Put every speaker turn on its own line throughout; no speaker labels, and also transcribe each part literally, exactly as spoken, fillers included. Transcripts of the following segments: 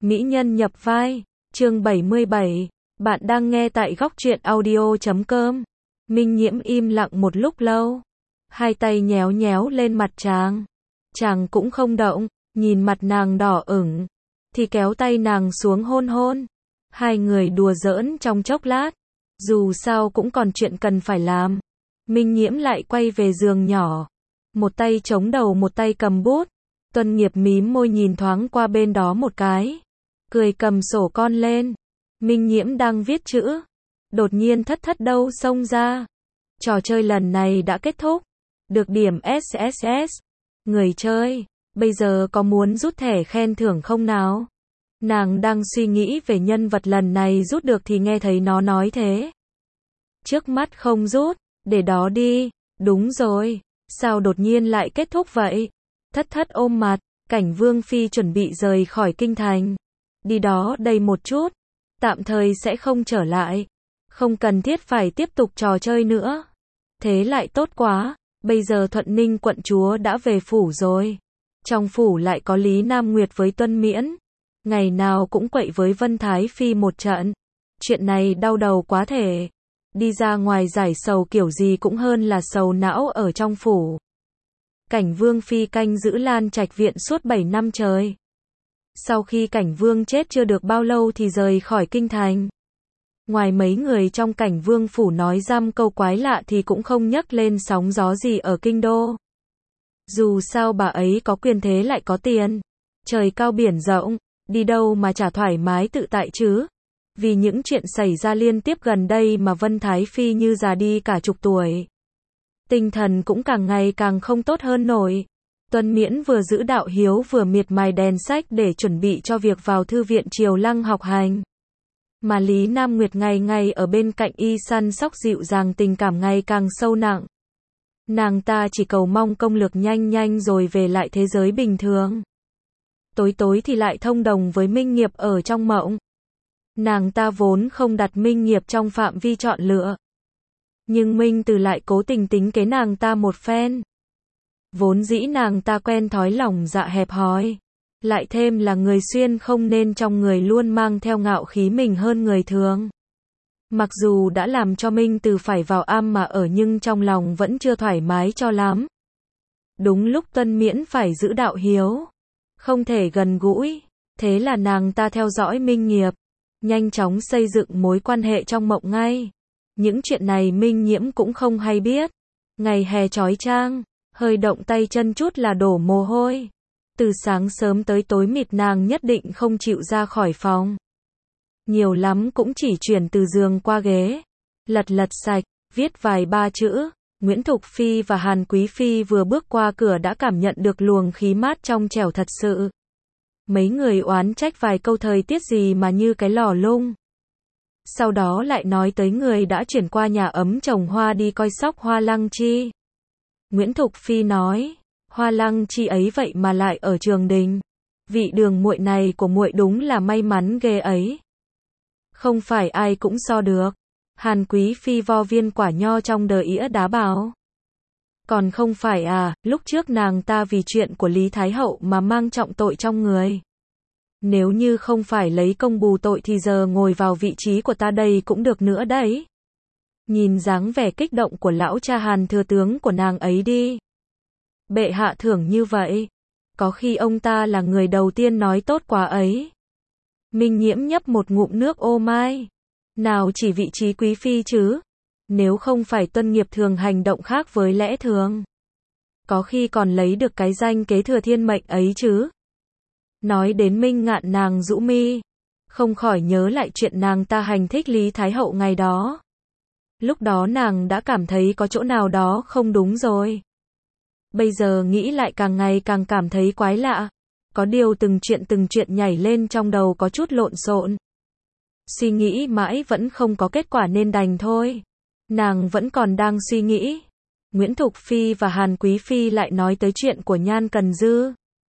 Mỹ nhân nhập vai, chương bảy mươi bảy. Bạn đang nghe tại góc truyện audio chấm com. Minh Nhiễm im lặng một lúc lâu, hai tay nhéo nhéo lên mặt chàng. Chàng cũng không động, nhìn mặt nàng đỏ ửng, thì kéo tay nàng xuống hôn hôn. Hai người đùa giỡn trong chốc lát, dù sao cũng còn chuyện cần phải làm. Minh Nhiễm lại quay về giường nhỏ, một tay chống đầu một tay cầm bút. Tuân Nghiệp mím môi nhìn thoáng qua bên đó một cái, cười cầm sổ con lên. Minh Nhiễm đang viết chữ, đột nhiên thất thất đâu xông ra. Trò chơi lần này đã kết thúc, được điểm ét ét ét. Người chơi, bây giờ có muốn rút thẻ khen thưởng không nào? Nàng đang suy nghĩ về nhân vật lần này rút được thì nghe thấy nó nói thế. Trước mắt không rút, để đó đi. Đúng rồi, sao đột nhiên lại kết thúc vậy? Thất thất ôm mặt, Cảnh Vương Phi chuẩn bị rời khỏi kinh thành. Đi đó đây một chút, tạm thời sẽ không trở lại. Không cần thiết phải tiếp tục trò chơi nữa. Thế lại tốt quá, bây giờ Thuận Ninh quận chúa đã về phủ rồi. Trong phủ lại có Lý Nam Nguyệt với Tuân Miễn. Ngày nào cũng quậy với Vân Thái Phi một trận. Chuyện này đau đầu quá thể. Đi ra ngoài giải sầu kiểu gì cũng hơn là sầu não ở trong phủ. Cảnh Vương Phi canh giữ Lan Trạch viện suốt bảy năm trời. Sau khi Cảnh Vương chết chưa được bao lâu thì rời khỏi kinh thành. Ngoài mấy người trong Cảnh Vương phủ nói dăm câu quái lạ thì cũng không nhắc lên sóng gió gì ở kinh đô. Dù sao bà ấy có quyền thế lại có tiền. Trời cao biển rộng, đi đâu mà chả thoải mái tự tại chứ. Vì những chuyện xảy ra liên tiếp gần đây mà Vân Thái Phi như già đi cả chục tuổi. Tinh thần cũng càng ngày càng không tốt hơn nổi. Tuân Miễn vừa giữ đạo hiếu vừa miệt mài đèn sách để chuẩn bị cho việc vào thư viện Triều Lăng học hành. Mà Lý Nam Nguyệt ngày ngày ở bên cạnh y săn sóc dịu dàng, tình cảm ngày càng sâu nặng. Nàng ta chỉ cầu mong công lược nhanh nhanh rồi về lại thế giới bình thường. Tối tối thì lại thông đồng với Minh Nghiệp ở trong mộng. Nàng ta vốn không đặt Minh Nghiệp trong phạm vi chọn lựa. Nhưng Minh Từ lại cố tình tính kế nàng ta một phen. Vốn dĩ nàng ta quen thói lòng dạ hẹp hòi. Lại thêm là người xuyên không nên trong người luôn mang theo ngạo khí mình hơn người thường. Mặc dù đã làm cho Minh Từ phải vào am mà ở nhưng trong lòng vẫn chưa thoải mái cho lắm. Đúng lúc Tuân Miễn phải giữ đạo hiếu, không thể gần gũi, thế là nàng ta theo dõi Minh Nghiệp, nhanh chóng xây dựng mối quan hệ trong mộng ngay. Những chuyện này Minh Nhiễm cũng không hay biết. Ngày hè chói chang, hơi động tay chân chút là đổ mồ hôi. Từ sáng sớm tới tối mịt nàng nhất định không chịu ra khỏi phòng. Nhiều lắm cũng chỉ chuyển từ giường qua ghế, lật lật sạch, viết vài ba chữ. Nguyễn Thục Phi và Hàn Quý Phi vừa bước qua cửa đã cảm nhận được luồng khí mát trong trẻo thật sự. Mấy người oán trách vài câu thời tiết gì mà như cái lò lung. Sau đó lại nói tới người đã chuyển qua nhà ấm trồng hoa đi coi sóc Hoa Lăng Chi. Nguyễn Thục Phi nói, Hoa Lăng Chi ấy vậy mà lại ở Trường Đình. Vị đường muội này của muội đúng là may mắn ghê ấy. Không phải ai cũng so được. Hàn Quý Phi vo viên quả nho trong đờ ĩa đá bảo. Còn không phải à, lúc trước nàng ta vì chuyện của Lý Thái Hậu mà mang trọng tội trong người. Nếu như không phải lấy công bù tội thì giờ ngồi vào vị trí của ta đây cũng được nữa đấy. Nhìn dáng vẻ kích động của lão cha Hàn thừa tướng của nàng ấy đi. Bệ hạ thưởng như vậy. Có khi ông ta là người đầu tiên nói tốt quá ấy. Minh Nhiễm nhấp một ngụm nước ô mai. Nào chỉ vị trí quý phi chứ. Nếu không phải Tuân Nghiệp thường hành động khác với lẽ thường. Có khi còn lấy được cái danh kế thừa thiên mệnh ấy chứ. Nói đến Minh Ngạn nàng rũ mi. Không khỏi nhớ lại chuyện nàng ta hành thích Lý Thái Hậu ngày đó. Lúc đó nàng đã cảm thấy có chỗ nào đó không đúng rồi. Bây giờ nghĩ lại càng ngày càng cảm thấy quái lạ. Có điều từng chuyện từng chuyện nhảy lên trong đầu có chút lộn xộn. Suy nghĩ mãi vẫn không có kết quả nên đành thôi. Nàng vẫn còn đang suy nghĩ. Nguyễn Thục Phi và Hàn Quý Phi lại nói tới chuyện của Nhan Cần Dư.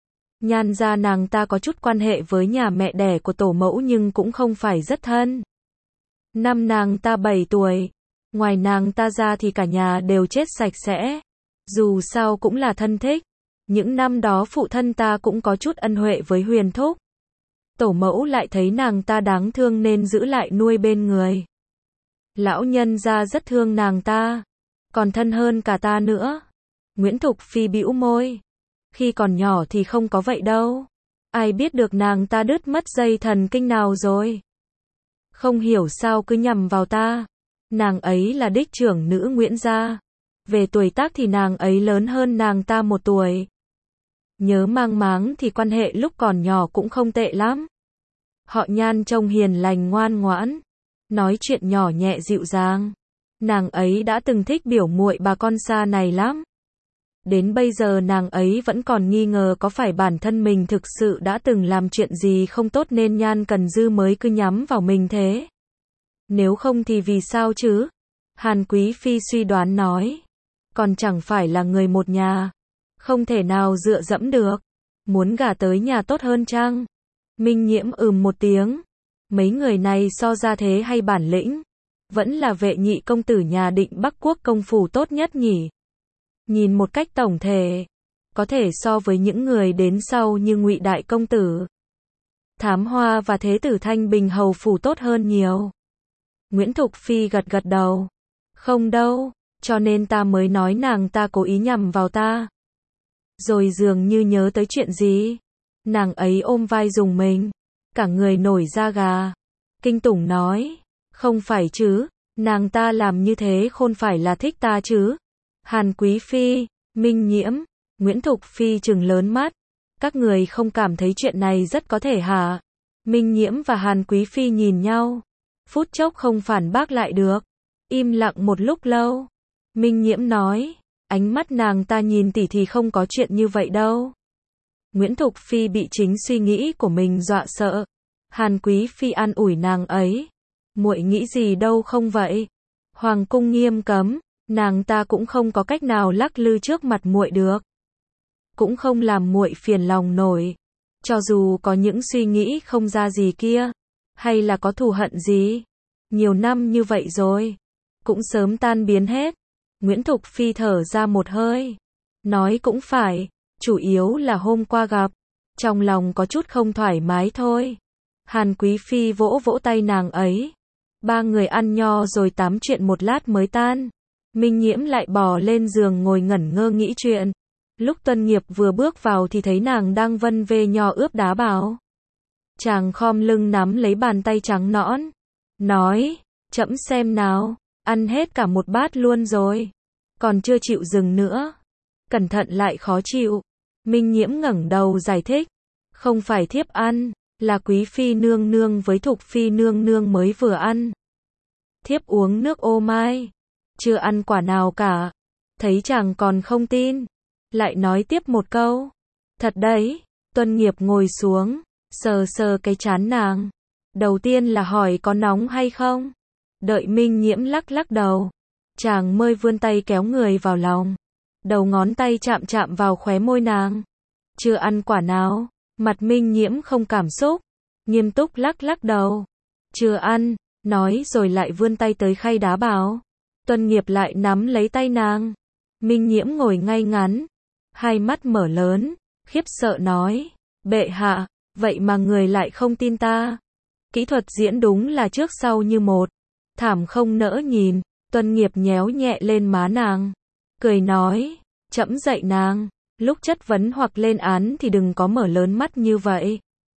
Nhan gia nàng ta có chút quan hệ với nhà mẹ đẻ của tổ mẫu nhưng cũng không phải rất thân. Năm nàng ta bảy tuổi. Ngoài nàng ta ra thì cả nhà đều chết sạch sẽ. Dù sao cũng là thân thích. Những năm đó phụ thân ta cũng có chút ân huệ với Huyền Thúc. tổ mẫu lại thấy nàng ta đáng thương nên giữ lại nuôi bên người. Lão nhân gia rất thương nàng ta, còn thân hơn cả ta nữa. Nguyễn Thục Phi bĩu môi. Khi còn nhỏ thì không có vậy đâu. Ai biết được nàng ta đứt mất dây thần kinh nào rồi. Không hiểu sao cứ nhằm vào ta. Nàng ấy là đích trưởng nữ Nguyễn gia. Về tuổi tác thì nàng ấy lớn hơn nàng ta một tuổi. Nhớ mang máng thì quan hệ lúc còn nhỏ cũng không tệ lắm. Họ Nhan trông hiền lành ngoan ngoãn, nói chuyện nhỏ nhẹ dịu dàng. Nàng ấy đã từng thích biểu muội bà con xa này lắm. Đến bây giờ nàng ấy vẫn còn nghi ngờ có phải bản thân mình thực sự đã từng làm chuyện gì không tốt nên Nhan Cần Dư mới cứ nhắm vào mình thế. Nếu không thì vì sao chứ? Hàn Quý Phi suy đoán nói. Còn chẳng phải là người một nhà. Không thể nào dựa dẫm được. Muốn gả tới nhà tốt hơn chăng? Minh Nhiễm ừm một tiếng. Mấy người này so ra thế hay bản lĩnh. Vẫn là vệ nhị công tử nhà Định Bắc Quốc công phủ tốt nhất nhỉ. Nhìn một cách tổng thể, có thể so với những người đến sau như Ngụy Đại công tử, Thám Hoa và Thế tử Thanh Bình hầu phủ tốt hơn nhiều. Nguyễn Thục Phi gật gật đầu. Không đâu, cho nên ta mới nói nàng ta cố ý nhằm vào ta. Rồi dường như nhớ tới chuyện gì. Nàng ấy ôm vai dùng mình, cả người nổi da gà. Kinh tủng nói, không phải chứ, nàng ta làm như thế không phải là thích ta chứ. Hàn Quý Phi, Minh Nhiễm, Nguyễn Thục Phi trừng lớn mắt. Các người không cảm thấy chuyện này rất có thể hả? Minh Nhiễm và Hàn Quý Phi nhìn nhau. Phút chốc không phản bác lại được. Im lặng một lúc lâu. Minh Nhiễm nói, ánh mắt nàng ta nhìn tỷ thì không có chuyện như vậy đâu. Nguyễn Thục Phi bị chính suy nghĩ của mình dọa sợ. Hàn Quý Phi an ủi nàng ấy. Muội nghĩ gì đâu không vậy. Hoàng cung nghiêm cấm, nàng ta cũng không có cách nào lắc lư trước mặt muội được. Cũng không làm muội phiền lòng nổi. Cho dù có những suy nghĩ không ra gì kia, hay là có thù hận gì, nhiều năm như vậy rồi, cũng sớm tan biến hết. Nguyễn Thục Phi thở ra một hơi, nói cũng phải, chủ yếu là hôm qua gặp, trong lòng có chút không thoải mái thôi. Hàn Quý Phi vỗ vỗ tay nàng ấy. Ba người ăn nho rồi tám chuyện một lát mới tan. Minh Nhiễm lại bò lên giường ngồi ngẩn ngơ nghĩ chuyện. Lúc Tuân Nghiệp vừa bước vào thì thấy nàng đang vân vê nho ướp đá bảo. Chàng khom lưng nắm lấy bàn tay trắng nõn, nói, chậm xem nào, ăn hết cả một bát luôn rồi, còn chưa chịu dừng nữa. Cẩn thận lại khó chịu. Minh Nhiễm ngẩng đầu giải thích, không phải thiếp ăn, là Quý Phi nương nương với Thục Phi nương nương mới vừa ăn. Thiếp uống nước ô mai, chưa ăn quả nào cả. Thấy chàng còn không tin, lại nói tiếp một câu. Thật đấy. Tuân Nghiệp ngồi xuống, sờ sờ cái trán nàng. Đầu tiên là hỏi có nóng hay không. Đợi Minh Nhiễm lắc lắc đầu, chàng mới vươn tay kéo người vào lòng. Đầu ngón tay chạm chạm vào khóe môi nàng. Chưa ăn quả nào. Mặt Minh Nhiễm không cảm xúc, nghiêm túc lắc lắc đầu. Chưa ăn, nói rồi lại vươn tay tới khay đá bảo. Tuân Nghiệp lại nắm lấy tay nàng. Minh Nhiễm ngồi ngay ngắn, hai mắt mở lớn, khiếp sợ nói, bệ hạ, vậy mà người lại không tin ta. Kỹ thuật diễn đúng là trước sau như một. Thảm không nỡ nhìn. Tuân Nghiệp nhéo nhẹ lên má nàng, cười nói, trẫm dạy nàng, lúc chất vấn hoặc lên án thì đừng có mở lớn mắt như vậy.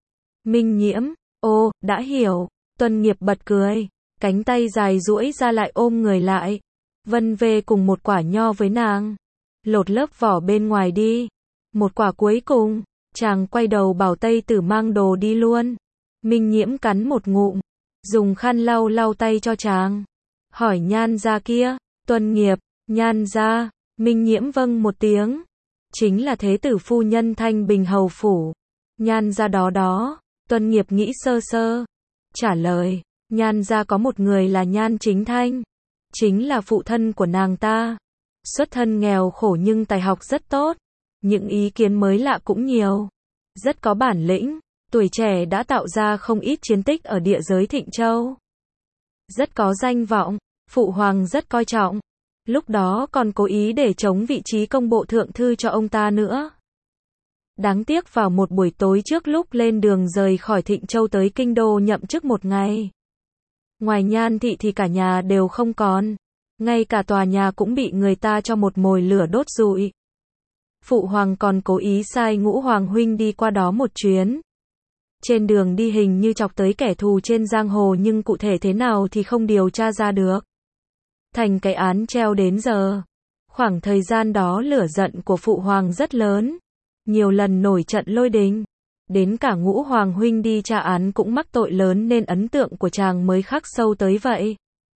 Minh Nhiễm, ô, đã hiểu. Tuân Nghiệp bật cười, cánh tay dài duỗi ra lại ôm người lại, vân vê cùng một quả nho với nàng. Lột lớp vỏ bên ngoài đi. Một quả cuối cùng, chàng quay đầu bảo Tây Tử mang đồ đi luôn. Minh Nhiễm cắn một ngụm, dùng khăn lau lau tay cho chàng. Hỏi Nhan gia kia. Tuân Nghiệp, Nhan gia. Minh Nhiễm vâng một tiếng. Chính là thế tử phu nhân Thanh Bình hầu phủ. Nhan gia đó đó. Tuân Nghiệp nghĩ sơ sơ, trả lời, Nhan gia có một người là Nhan Chính Thanh, chính là phụ thân của nàng ta. Xuất thân nghèo khổ nhưng tài học rất tốt, những ý kiến mới lạ cũng nhiều, rất có bản lĩnh, tuổi trẻ đã tạo ra không ít chiến tích ở địa giới Thịnh Châu. Rất có danh vọng, phụ hoàng rất coi trọng, lúc đó còn cố ý để chống vị trí công bộ thượng thư cho ông ta nữa. Đáng tiếc vào một buổi tối trước lúc lên đường rời khỏi Thịnh Châu tới Kinh Đô nhậm chức một ngày. Ngoài Nhan thị thì cả nhà đều không còn. Ngay cả tòa nhà cũng bị người ta cho một mồi lửa đốt rụi. Phụ hoàng còn cố ý sai Ngũ Hoàng huynh đi qua đó một chuyến. Trên đường đi hình như chọc tới kẻ thù trên giang hồ nhưng cụ thể thế nào thì không điều tra ra được. Thành cái án treo đến giờ. Khoảng thời gian đó lửa giận của phụ hoàng rất lớn. Nhiều lần nổi trận lôi đình. Đến cả Ngũ Hoàng huynh đi tra án cũng mắc tội lớn nên ấn tượng của chàng mới khắc sâu tới vậy.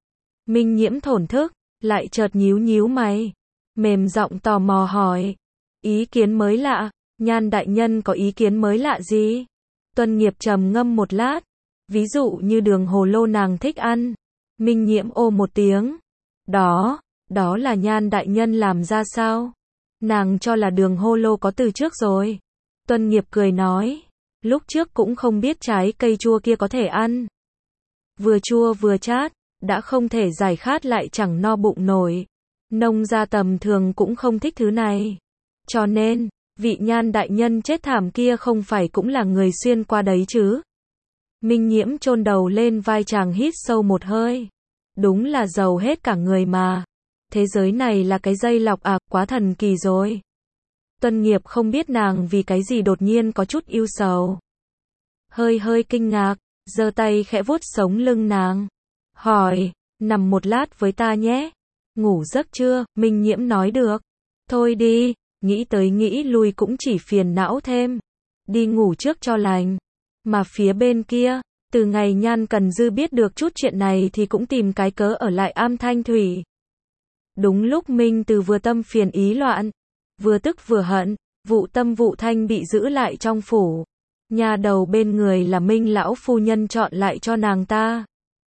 Minh Nhiễm thổn thức, lại chợt nhíu nhíu mày. Mềm giọng tò mò hỏi. Ý kiến mới lạ, Nhan đại nhân có ý kiến mới lạ gì? Tuân Nghiệp trầm ngâm một lát. Ví dụ như đường hồ lô nàng thích ăn. Minh Nhiễm ô một tiếng. Đó, đó là Nhan đại nhân làm ra sao? Nàng cho là đường hồ lô có từ trước rồi. Tuân Nghiệp cười nói. Lúc trước cũng không biết trái cây chua kia có thể ăn. Vừa chua vừa chát, đã không thể giải khát lại chẳng no bụng nổi. Nông gia tầm thường cũng không thích thứ này. Cho nên, vị Nhan đại nhân chết thảm kia không phải cũng là người xuyên qua đấy chứ? Minh Nhiễm chôn đầu lên vai chàng hít sâu một hơi. Đúng là giàu hết cả người mà. Thế giới này là cái dây lọc à, quá thần kỳ rồi. Tuân Nghiệp không biết nàng vì cái gì đột nhiên có chút ưu sầu. Hơi hơi kinh ngạc, giơ tay khẽ vuốt sống lưng nàng. Hỏi, nằm một lát với ta nhé. Ngủ giấc chưa? Minh Nhiễm nói được. Thôi đi, nghĩ tới nghĩ lui cũng chỉ phiền não thêm. Đi ngủ trước cho lành. Mà phía bên kia, từ ngày Nhan Cần Dư biết được chút chuyện này thì cũng tìm cái cớ ở lại Am Thanh Thủy. Đúng lúc Minh Từ vừa tâm phiền ý loạn, vừa tức vừa hận, Vụ Tâm Vụ Thanh bị giữ lại trong phủ. Nhà đầu bên người là Minh lão phu nhân chọn lại cho nàng ta.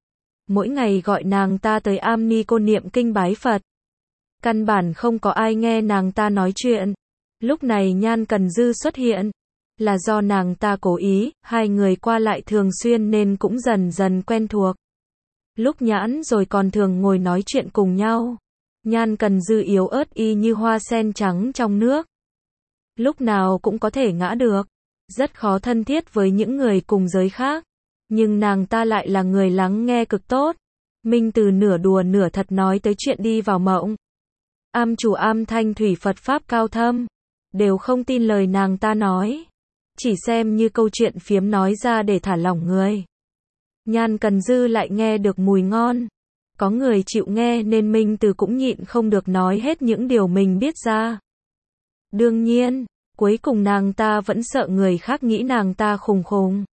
Mỗi ngày gọi nàng ta tới Am Ni Cô niệm kinh bái Phật. Căn bản không có ai nghe nàng ta nói chuyện. Lúc này Nhan Cần Dư xuất hiện, là do nàng ta cố ý, hai người qua lại thường xuyên nên cũng dần dần quen thuộc. Lúc nhãn rồi còn thường ngồi nói chuyện cùng nhau. Nhan Cần Dư yếu ớt y như hoa sen trắng trong nước. Lúc nào cũng có thể ngã được. Rất khó thân thiết với những người cùng giới khác. Nhưng nàng ta lại là người lắng nghe cực tốt. Minh Từ nửa đùa nửa thật nói tới chuyện đi vào mộng. Am chủ Am Thanh Thủy Phật Pháp cao thâm. Đều không tin lời nàng ta nói. Chỉ xem như câu chuyện phiếm nói ra để thả lỏng người. Nhan Cần Dư lại nghe được mùi ngon. Có người chịu nghe nên Minh Từ cũng nhịn không được nói hết những điều mình biết ra. Đương nhiên, cuối cùng nàng ta vẫn sợ người khác nghĩ nàng ta khùng khùng.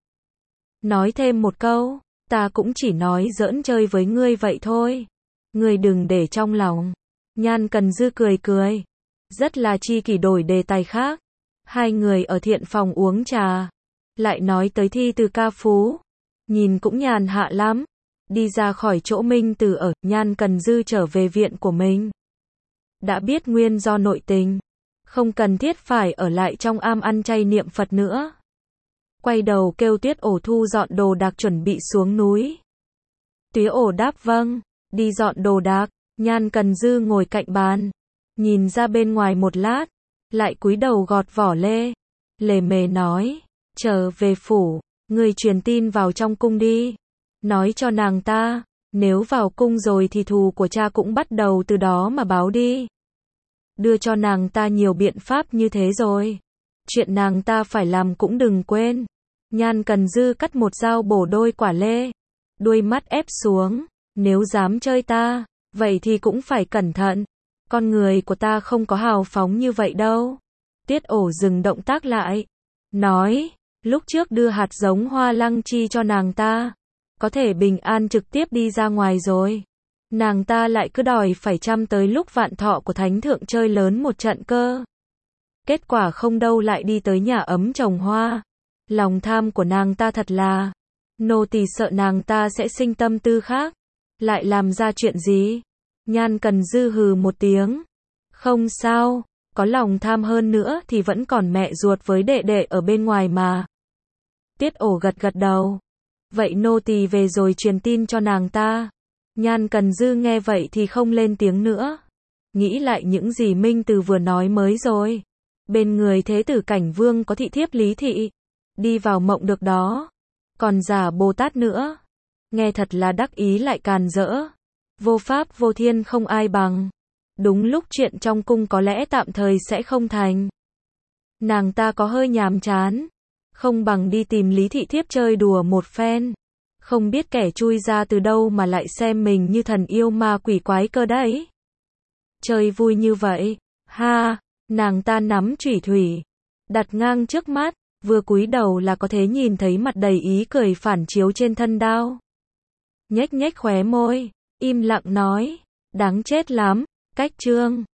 Nói thêm một câu, ta cũng chỉ nói giỡn chơi với ngươi vậy thôi. Ngươi đừng để trong lòng. Nhan Cần Dư cười cười. Rất là chi kỷ đổi đề tài khác. Hai người ở thiện phòng uống trà. Lại nói tới thi từ ca phú. Nhìn cũng nhàn hạ lắm. Đi ra khỏi chỗ Minh Từ ở, Nhan Cần Dư trở về viện của mình. Đã biết nguyên do nội tình. Không cần thiết phải ở lại trong am ăn chay niệm Phật nữa. Quay đầu kêu Tuyết Ổ thu dọn đồ đạc chuẩn bị xuống núi. Tuyết Ổ đáp vâng, đi dọn đồ đạc. Nhan Cần Dư ngồi cạnh bàn. Nhìn ra bên ngoài một lát. Lại cúi đầu gọt vỏ lê. Lề mề nói, trở về phủ, người truyền tin vào trong cung đi. Nói cho nàng ta, nếu vào cung rồi thì thù của cha cũng bắt đầu từ đó mà báo đi. Đưa cho nàng ta nhiều biện pháp như thế rồi. Chuyện nàng ta phải làm cũng đừng quên. Nhan Cần Dư cắt một dao bổ đôi quả lê. Đuôi mắt ép xuống. Nếu dám chơi ta, vậy thì cũng phải cẩn thận. Con người của ta không có hào phóng như vậy đâu. Tiết Ổ dừng động tác lại. Nói, lúc trước đưa hạt giống hoa lăng chi cho nàng ta. Có thể bình an trực tiếp đi ra ngoài rồi. Nàng ta lại cứ đòi phải chăm tới lúc vạn thọ của thánh thượng chơi lớn một trận cơ. Kết quả không đâu lại đi tới nhà ấm trồng hoa. Lòng tham của nàng ta thật là. Nô tỳ sợ nàng ta sẽ sinh tâm tư khác. Lại làm ra chuyện gì? Nhan Cần Dư hừ một tiếng. Không sao, có lòng tham hơn nữa thì vẫn còn mẹ ruột với đệ đệ ở bên ngoài mà. Tiết Ổ gật gật đầu. Vậy nô tỳ về rồi truyền tin cho nàng ta. Nhan Cần Dư nghe vậy thì không lên tiếng nữa. Nghĩ lại những gì Minh Từ vừa nói mới rồi. Bên người thế tử Cảnh Vương có thị thiếp Lý Thị. Đi vào mộng được đó. Còn giả Bồ Tát nữa. Nghe thật là đắc ý lại càn rỡ. Vô pháp vô thiên không ai bằng. Đúng lúc chuyện trong cung có lẽ tạm thời sẽ không thành. Nàng ta có hơi nhàm chán. Không bằng đi tìm Lý Thị thiếp chơi đùa một phen. Không biết kẻ chui ra từ đâu mà lại xem mình như thần yêu ma quỷ quái cơ đấy. Chơi vui như vậy. Ha, nàng ta nắm chủy thủy. Đặt ngang trước mắt. Vừa cúi đầu là có thể nhìn thấy mặt đầy ý cười phản chiếu trên thân đao. Nhếch nhếch khóe môi. Im lặng nói. Đáng chết lắm. Cách trương.